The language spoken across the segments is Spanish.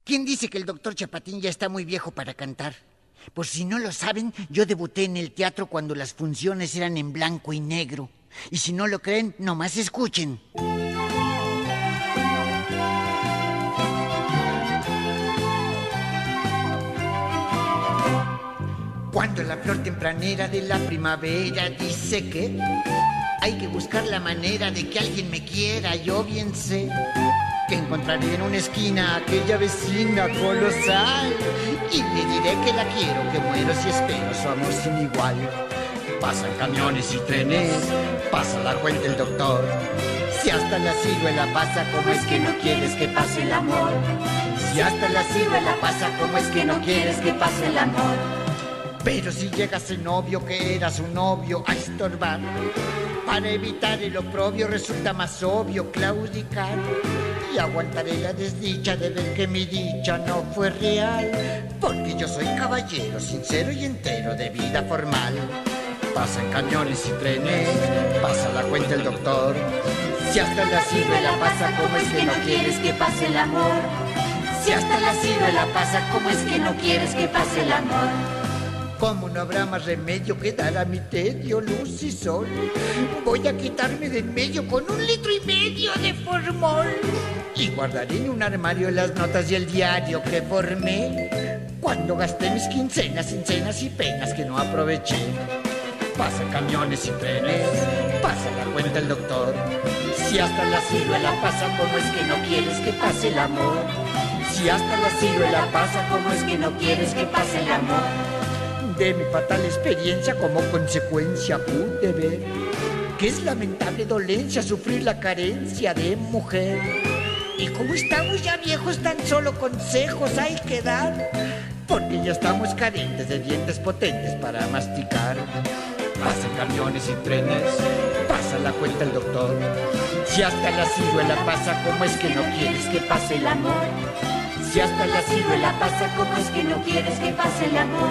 ¿Quién dice que el doctor Chapatín ya está muy viejo para cantar? Por si no lo saben, yo debuté en el teatro cuando las funciones eran en blanco y negro. Y si no lo creen, nomás escuchen. Cuando la flor tempranera de la primavera dice que hay que buscar la manera de que alguien me quiera, yo bien sé que encontraré en una esquina a aquella vecina colosal y le diré que la quiero, que muero si espero su amor sin igual. Pasan camiones y trenes, pasa la cuenta el doctor. Si hasta la ciruela pasa, ¿cómo es que no quieres que pase el amor? Si hasta la ciruela pasa, ¿cómo es que no quieres que pase el amor? Pero si llegas el novio que era su novio a estorbar, para evitar el oprobio resulta más obvio claudicar. Y aguantaré la desdicha de ver que mi dicha no fue real, porque yo soy caballero sincero y entero de vida formal. Pasan camiones y trenes, pasa la cuenta el doctor. Si hasta la ciruela pasa, ¿cómo es que no quieres que pase el amor? Si hasta la ciruela pasa, ¿cómo es que no quieres que pase el amor? Como no habrá más remedio que dar a mi tedio luz y sol, voy a quitarme de en medio con 1,5 litros de formol. Y guardaré en un armario las notas y el diario que formé cuando gasté mis quincenas en cenas y penas que no aproveché. Pasan camiones y trenes, pasa la cuenta el doctor. Si hasta la ciruela pasa, ¿cómo es que no quieres que pase el amor? Si hasta la ciruela pasa, ¿cómo es que no quieres que pase el amor? De mi fatal experiencia como consecuencia pude ver que es lamentable dolencia sufrir la carencia de mujer. Y como estamos ya viejos, tan solo consejos hay que dar, porque ya estamos carentes de dientes potentes para masticar. Pasan camiones y trenes, pasa la cuenta el doctor. Si hasta la ciruela pasa, ¿cómo es que no quieres que pase el amor? Si hasta la ciruela pasa, ¿cómo es que no quieres que pase el amor?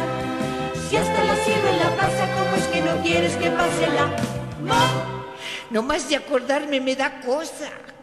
Si hasta la ciruela pasa, ¿cómo es que no quieres que pase el amor? No más de acordarme me da cosa.